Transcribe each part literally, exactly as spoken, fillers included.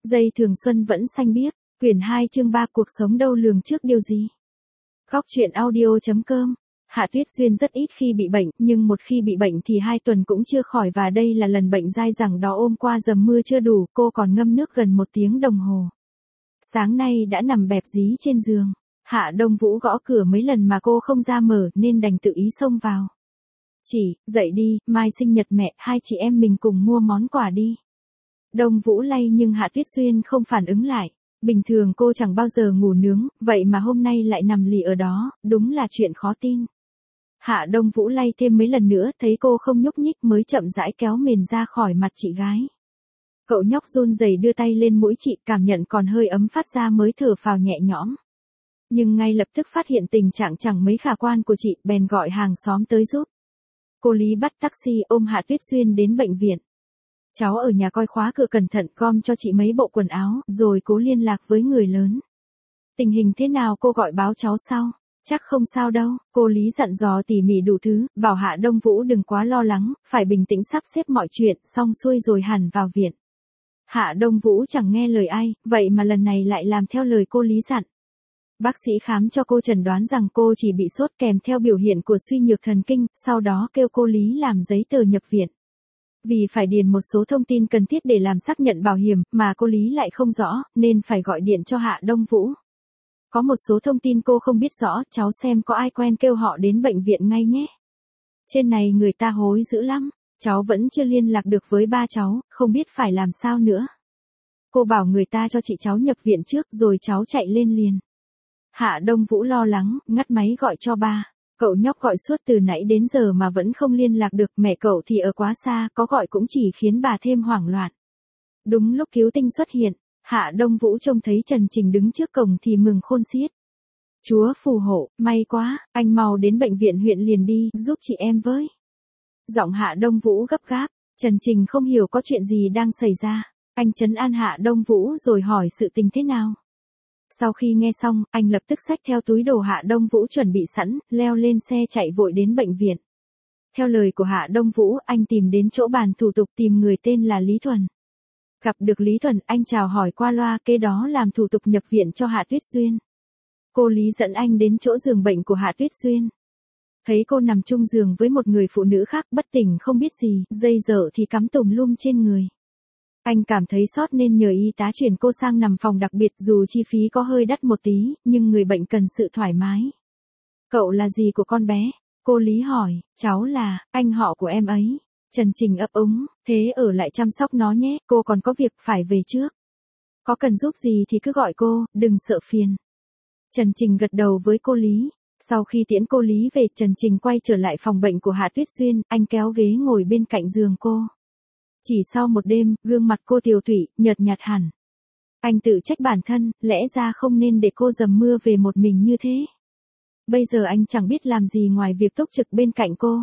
Dây thường xuân vẫn xanh biếc, quyển hai chương ba cuộc sống đâu lường trước điều gì. Góc truyện audio.com. Hạ Tuyết Xuyên rất ít khi bị bệnh, nhưng một khi bị bệnh thì hai tuần cũng chưa khỏi và đây là lần bệnh dai dẳng đó ôm qua dầm mưa chưa đủ, cô còn ngâm nước gần một tiếng đồng hồ. Sáng nay đã nằm bẹp dí trên giường, Hạ Đông Vũ gõ cửa mấy lần mà cô không ra mở nên đành tự ý xông vào. Chị, dậy đi, mai sinh nhật mẹ, hai chị em mình cùng mua món quà đi. Đông Vũ lay nhưng Hạ Tuyết Xuyên không phản ứng lại. Bình thường cô chẳng bao giờ ngủ nướng, vậy mà hôm nay lại nằm lì ở đó, đúng là chuyện khó tin. Hạ Đông Vũ lay thêm mấy lần nữa, thấy cô không nhúc nhích mới chậm rãi kéo mền ra khỏi mặt chị gái. Cậu nhóc run rẩy đưa tay lên mũi chị, cảm nhận còn hơi ấm phát ra mới thở phào nhẹ nhõm. Nhưng ngay lập tức phát hiện tình trạng chẳng mấy khả quan của chị, bèn gọi hàng xóm tới giúp. Cô Lý bắt taxi ôm Hạ Tuyết Xuyên đến bệnh viện. Cháu ở nhà coi khóa cửa cẩn thận, gom cho chị mấy bộ quần áo, rồi cố liên lạc với người lớn. Tình hình thế nào cô gọi báo cháu sau. Chắc không sao đâu, cô Lý dặn dò tỉ mỉ đủ thứ, bảo Hạ Đông Vũ đừng quá lo lắng, phải bình tĩnh sắp xếp mọi chuyện, xong xuôi rồi hẳn vào viện. Hạ Đông Vũ chẳng nghe lời ai, vậy mà lần này lại làm theo lời cô Lý dặn. Bác sĩ khám cho cô chẩn đoán rằng cô chỉ bị sốt kèm theo biểu hiện của suy nhược thần kinh, sau đó kêu cô Lý làm giấy tờ nhập viện. Vì phải điền một số thông tin cần thiết để làm xác nhận bảo hiểm, mà cô Lý lại không rõ, nên phải gọi điện cho Hạ Đông Vũ. Có một số thông tin cô không biết rõ, cháu xem có ai quen kêu họ đến bệnh viện ngay nhé. Trên này người ta hối dữ lắm, cháu vẫn chưa liên lạc được với ba cháu, không biết phải làm sao nữa. Cô bảo người ta cho chị cháu nhập viện trước rồi cháu chạy lên liền. Hạ Đông Vũ lo lắng, ngắt máy gọi cho ba. Cậu nhóc gọi suốt từ nãy đến giờ mà vẫn không liên lạc được, mẹ cậu thì ở quá xa, có gọi cũng chỉ khiến bà thêm hoảng loạn. Đúng lúc cứu tinh xuất hiện, Hạ Đông Vũ trông thấy Trần Trình đứng trước cổng thì mừng khôn xiết. Chúa phù hộ, may quá, anh mau đến bệnh viện huyện liền đi, giúp chị em với. Giọng Hạ Đông Vũ gấp gáp, Trần Trình không hiểu có chuyện gì đang xảy ra. Anh trấn an Hạ Đông Vũ rồi hỏi sự tình thế nào. Sau khi nghe xong, anh lập tức xách theo túi đồ Hạ Đông Vũ chuẩn bị sẵn, leo lên xe chạy vội đến bệnh viện. Theo lời của Hạ Đông Vũ, anh tìm đến chỗ bàn thủ tục tìm người tên là Lý Thuần. Gặp được Lý Thuần, anh chào hỏi qua loa, kế đó làm thủ tục nhập viện cho Hạ Tuyết Xuyên. Cô Lý dẫn anh đến chỗ giường bệnh của Hạ Tuyết Xuyên. Thấy cô nằm chung giường với một người phụ nữ khác bất tỉnh không biết gì, dây dở thì cắm tùm lum trên người. Anh cảm thấy sót nên nhờ y tá chuyển cô sang nằm phòng đặc biệt, dù chi phí có hơi đắt một tí, nhưng người bệnh cần sự thoải mái. Cậu là gì của con bé? Cô Lý hỏi. Cháu là anh họ của em ấy. Trần Trình ấp úng, thế ở lại chăm sóc nó nhé, cô còn có việc phải về trước. Có cần giúp gì thì cứ gọi cô, đừng sợ phiền. Trần Trình gật đầu với cô Lý. Sau khi tiễn cô Lý về, Trần Trình quay trở lại phòng bệnh của Hạ Tuyết Xuyên, anh kéo ghế ngồi bên cạnh giường cô. Chỉ sau một đêm, gương mặt cô tiều tụy, nhợt nhạt hẳn. Anh tự trách bản thân, lẽ ra không nên để cô dầm mưa về một mình như thế. Bây giờ anh chẳng biết làm gì ngoài việc túc trực bên cạnh cô.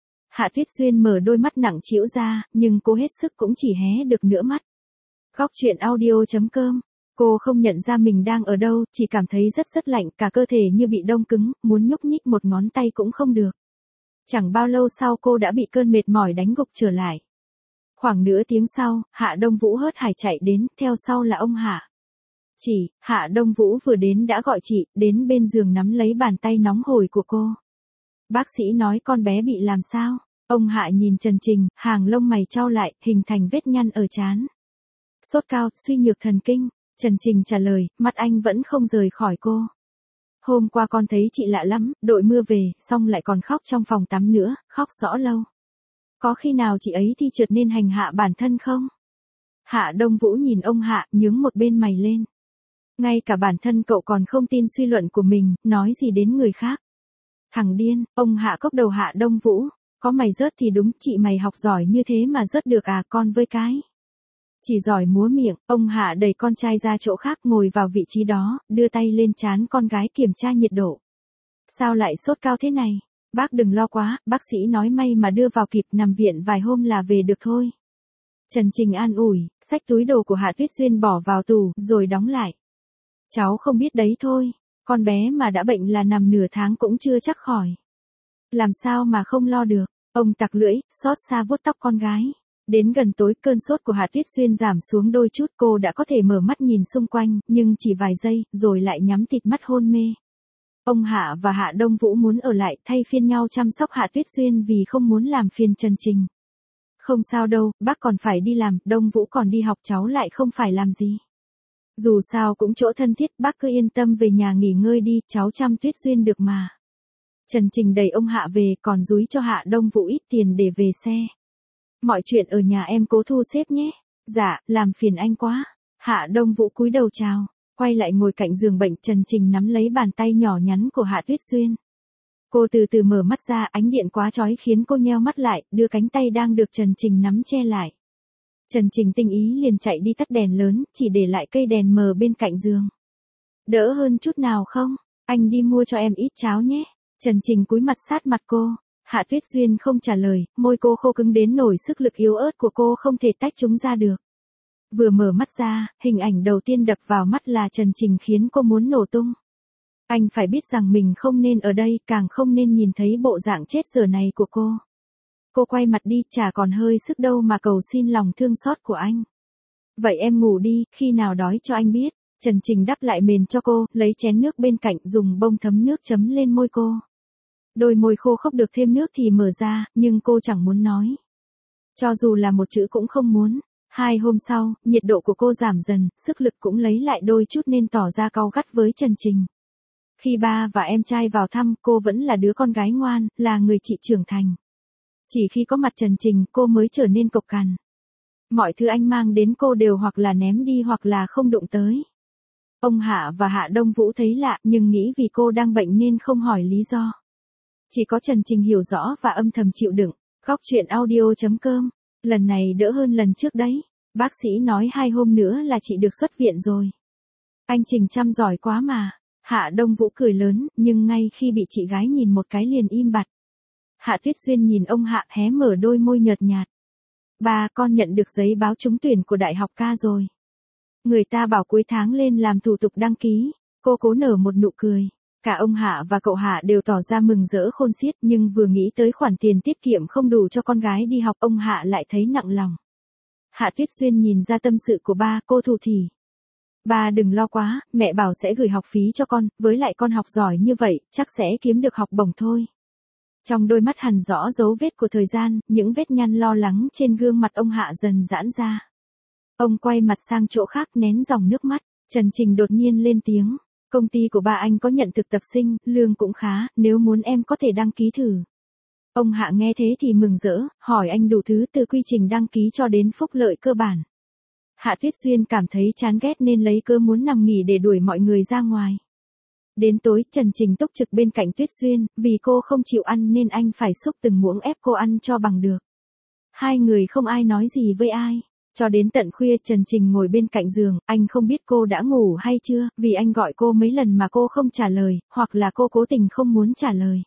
Hạ Tuyết Xuyên mở đôi mắt nặng trĩu ra, nhưng cô hết sức cũng chỉ hé được nửa mắt. Góc truyện audio.com. Cô không nhận ra mình đang ở đâu, chỉ cảm thấy rất rất lạnh, cả cơ thể như bị đông cứng, muốn nhúc nhích một ngón tay cũng không được. Chẳng bao lâu sau cô đã bị cơn mệt mỏi đánh gục trở lại. Khoảng nửa tiếng sau, Hạ Đông Vũ hớt hải chạy đến, theo sau là ông Hạ. Chị, Hạ Đông Vũ vừa đến đã gọi chị, đến bên giường nắm lấy bàn tay nóng hổi của cô. Bác sĩ nói con bé bị làm sao? Ông Hạ nhìn Trần Trình, hàng lông mày chau lại, hình thành vết nhăn ở trán. Sốt cao, suy nhược thần kinh. Trần Trình trả lời, mặt anh vẫn không rời khỏi cô. Hôm qua con thấy chị lạ lắm, đội mưa về, xong lại còn khóc trong phòng tắm nữa, khóc rõ lâu. Có khi nào chị ấy thi trượt nên hành hạ bản thân không? Hạ Đông Vũ nhìn ông Hạ, nhướng một bên mày lên. Ngay cả bản thân cậu còn không tin suy luận của mình, nói gì đến người khác. Thằng điên, ông Hạ cốc đầu Hạ Đông Vũ. Có mày rớt thì đúng, chị mày học giỏi như thế mà rớt được à, con với cái. Chỉ giỏi múa miệng, ông Hạ đẩy con trai ra chỗ khác ngồi vào vị trí đó, đưa tay lên trán con gái kiểm tra nhiệt độ. Sao lại sốt cao thế này? Bác đừng lo quá, bác sĩ nói may mà đưa vào kịp, nằm viện vài hôm là về được thôi. Trần Trình an ủi, xách túi đồ của Hạ Tuyết Xuyên bỏ vào tủ, rồi đóng lại. Cháu không biết đấy thôi, con bé mà đã bệnh là nằm nửa tháng cũng chưa chắc khỏi. Làm sao mà không lo được, ông tặc lưỡi, xót xa vuốt tóc con gái. Đến gần tối, cơn sốt của Hạ Tuyết Xuyên giảm xuống đôi chút, cô đã có thể mở mắt nhìn xung quanh, nhưng chỉ vài giây, rồi lại nhắm tịt mắt hôn mê. Ông Hạ và Hạ Đông Vũ muốn ở lại, thay phiên nhau chăm sóc Hạ Tuyết Xuyên vì không muốn làm phiền Trần Trình. Không sao đâu, bác còn phải đi làm, Đông Vũ còn đi học, cháu lại không phải làm gì. Dù sao cũng chỗ thân thiết, bác cứ yên tâm về nhà nghỉ ngơi đi, cháu chăm Tuyết Xuyên được mà. Trần Trình đẩy ông Hạ về, còn dúi cho Hạ Đông Vũ ít tiền để về xe. Mọi chuyện ở nhà em cố thu xếp nhé. Dạ, làm phiền anh quá. Hạ Đông Vũ cúi đầu chào, quay lại ngồi cạnh giường bệnh. Trần Trình nắm lấy bàn tay nhỏ nhắn của Hạ Tuyết Xuyên. Cô từ từ mở mắt ra, ánh điện quá chói khiến cô nheo mắt lại, đưa cánh tay đang được Trần Trình nắm che lại. Trần Trình tinh ý liền chạy đi tắt đèn lớn, chỉ để lại cây đèn mờ bên cạnh giường. Đỡ hơn chút nào không? Anh đi mua cho em ít cháo nhé. Trần Trình cúi mặt sát mặt cô. Hạ Tuyết Xuyên không trả lời, môi cô khô cứng đến nổi, sức lực yếu ớt của cô không thể tách chúng ra được. Vừa mở mắt ra, hình ảnh đầu tiên đập vào mắt là Trần Trình khiến cô muốn nổ tung. Anh phải biết rằng mình không nên ở đây, càng không nên nhìn thấy bộ dạng chết dở này của cô. Cô quay mặt đi, chả còn hơi sức đâu mà cầu xin lòng thương xót của anh. Vậy em ngủ đi, khi nào đói cho anh biết. Trần Trình đắp lại mền cho cô, lấy chén nước bên cạnh, dùng bông thấm nước chấm lên môi cô. Đôi môi khô khốc được thêm nước thì mở ra, nhưng cô chẳng muốn nói. Cho dù là một chữ cũng không muốn. Hai hôm sau, nhiệt độ của cô giảm dần, sức lực cũng lấy lại đôi chút nên tỏ ra cau gắt với Trần Trình. Khi ba và em trai vào thăm, cô vẫn là đứa con gái ngoan, là người chị trưởng thành. Chỉ khi có mặt Trần Trình, cô mới trở nên cộc cằn. Mọi thứ anh mang đến cô đều hoặc là ném đi hoặc là không đụng tới. Ông Hạ và Hạ Đông Vũ thấy lạ, nhưng nghĩ vì cô đang bệnh nên không hỏi lý do. Chỉ có Trần Trình hiểu rõ và âm thầm chịu đựng. Góc truyện audio chấm com. Lần này đỡ hơn lần trước đấy. Bác sĩ nói hai hôm nữa là chị được xuất viện rồi. Anh Trình chăm giỏi quá mà. Hạ Đông Vũ cười lớn, nhưng ngay khi bị chị gái nhìn một cái liền im bặt. Hạ Tuyết Xuyên nhìn ông Hạ hé mở đôi môi nhợt nhạt. Ba, con nhận được giấy báo trúng tuyển của Đại học Ca rồi. Người ta bảo cuối tháng lên làm thủ tục đăng ký. Cô cố nở một nụ cười. Cả ông Hạ và cậu Hạ đều tỏ ra mừng rỡ khôn xiết, nhưng vừa nghĩ tới khoản tiền tiết kiệm không đủ cho con gái đi học, ông Hạ lại thấy nặng lòng. Hạ Tuyết Xuyên nhìn ra tâm sự của ba, cô thủ thỉ. Ba đừng lo quá, mẹ bảo sẽ gửi học phí cho con, với lại con học giỏi như vậy, chắc sẽ kiếm được học bổng thôi. Trong đôi mắt hằn rõ dấu vết của thời gian, những vết nhăn lo lắng trên gương mặt ông Hạ dần giãn ra. Ông quay mặt sang chỗ khác nén dòng nước mắt. Trần Trình đột nhiên lên tiếng. Công ty của ba anh có nhận thực tập sinh, lương cũng khá, nếu muốn em có thể đăng ký thử. Ông Hạ nghe thế thì mừng rỡ, hỏi anh đủ thứ từ quy trình đăng ký cho đến phúc lợi cơ bản. Hạ Tuyết Xuyên cảm thấy chán ghét nên lấy cớ muốn nằm nghỉ để đuổi mọi người ra ngoài. Đến tối, Trần Trình túc trực bên cạnh Tuyết Xuyên, vì cô không chịu ăn nên anh phải xúc từng muỗng ép cô ăn cho bằng được. Hai người không ai nói gì với ai. Cho đến tận khuya Trần Trình ngồi bên cạnh giường, anh không biết cô đã ngủ hay chưa, vì anh gọi cô mấy lần mà cô không trả lời, hoặc là cô cố tình không muốn trả lời.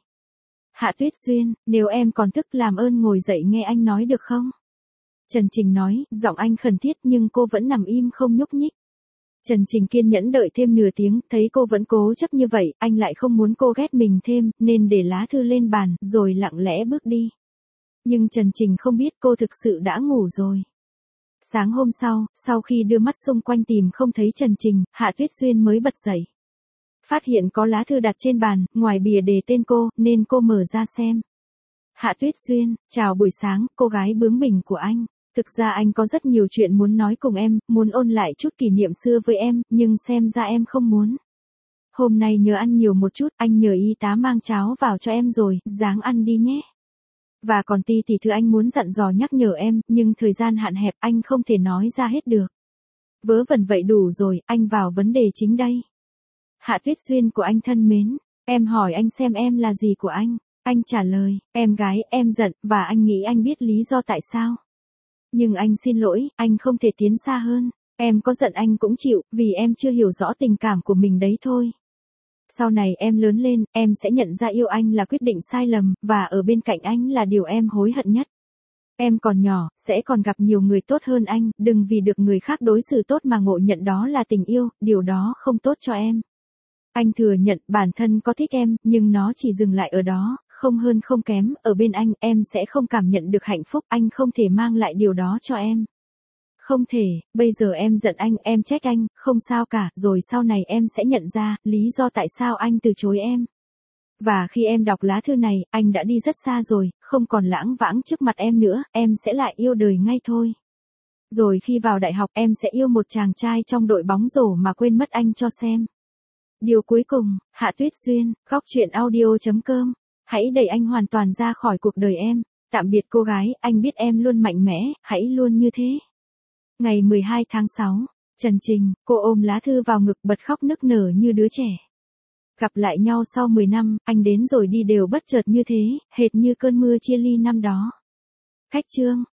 Hạ Tuyết Xuyên, nếu em còn thức làm ơn ngồi dậy nghe anh nói được không? Trần Trình nói, giọng anh khẩn thiết nhưng cô vẫn nằm im không nhúc nhích. Trần Trình kiên nhẫn đợi thêm nửa tiếng, thấy cô vẫn cố chấp như vậy, anh lại không muốn cô ghét mình thêm, nên để lá thư lên bàn, rồi lặng lẽ bước đi. Nhưng Trần Trình không biết cô thực sự đã ngủ rồi. Sáng hôm sau, sau khi đưa mắt xung quanh tìm không thấy Trần Trình, Hạ Tuyết Xuyên mới bật dậy. Phát hiện có lá thư đặt trên bàn, ngoài bìa đề tên cô, nên cô mở ra xem. Hạ Tuyết Xuyên, chào buổi sáng, cô gái bướng bỉnh của anh. Thực ra anh có rất nhiều chuyện muốn nói cùng em, muốn ôn lại chút kỷ niệm xưa với em, nhưng xem ra em không muốn. Hôm nay nhớ ăn nhiều một chút, anh nhờ y tá mang cháo vào cho em rồi, ráng ăn đi nhé. Và còn ti tỷ thứ anh muốn dặn dò nhắc nhở em, nhưng thời gian hạn hẹp anh không thể nói ra hết được. Vớ vẩn vậy đủ rồi, anh vào vấn đề chính đây. Hạ Tuyết Xuyên của anh thân mến, em hỏi anh xem em là gì của anh. Anh trả lời, em gái, em giận, và anh nghĩ anh biết lý do tại sao. Nhưng anh xin lỗi, anh không thể tiến xa hơn. Em có giận anh cũng chịu, vì em chưa hiểu rõ tình cảm của mình đấy thôi. Sau này em lớn lên, em sẽ nhận ra yêu anh là quyết định sai lầm, và ở bên cạnh anh là điều em hối hận nhất. Em còn nhỏ, sẽ còn gặp nhiều người tốt hơn anh, đừng vì được người khác đối xử tốt mà ngộ nhận đó là tình yêu, điều đó không tốt cho em. Anh thừa nhận bản thân có thích em, nhưng nó chỉ dừng lại ở đó, không hơn không kém, ở bên anh, em sẽ không cảm nhận được hạnh phúc, anh không thể mang lại điều đó cho em. Không thể, bây giờ em giận anh, em trách anh, không sao cả, rồi sau này em sẽ nhận ra, lý do tại sao anh từ chối em. Và khi em đọc lá thư này, anh đã đi rất xa rồi, không còn lãng vãng trước mặt em nữa, em sẽ lại yêu đời ngay thôi. Rồi khi vào đại học, em sẽ yêu một chàng trai trong đội bóng rổ mà quên mất anh cho xem. Điều cuối cùng, Hạ Tuyết Duyên, góc truyện audio chấm com. Hãy đẩy anh hoàn toàn ra khỏi cuộc đời em. Tạm biệt cô gái, anh biết em luôn mạnh mẽ, hãy luôn như thế. Ngày mười hai tháng sáu, Trần Trình, cô ôm lá thư vào ngực bật khóc nức nở như đứa trẻ. Gặp lại nhau sau mười năm, anh đến rồi đi đều bất chợt như thế, hệt như cơn mưa chia ly năm đó. Khách chương.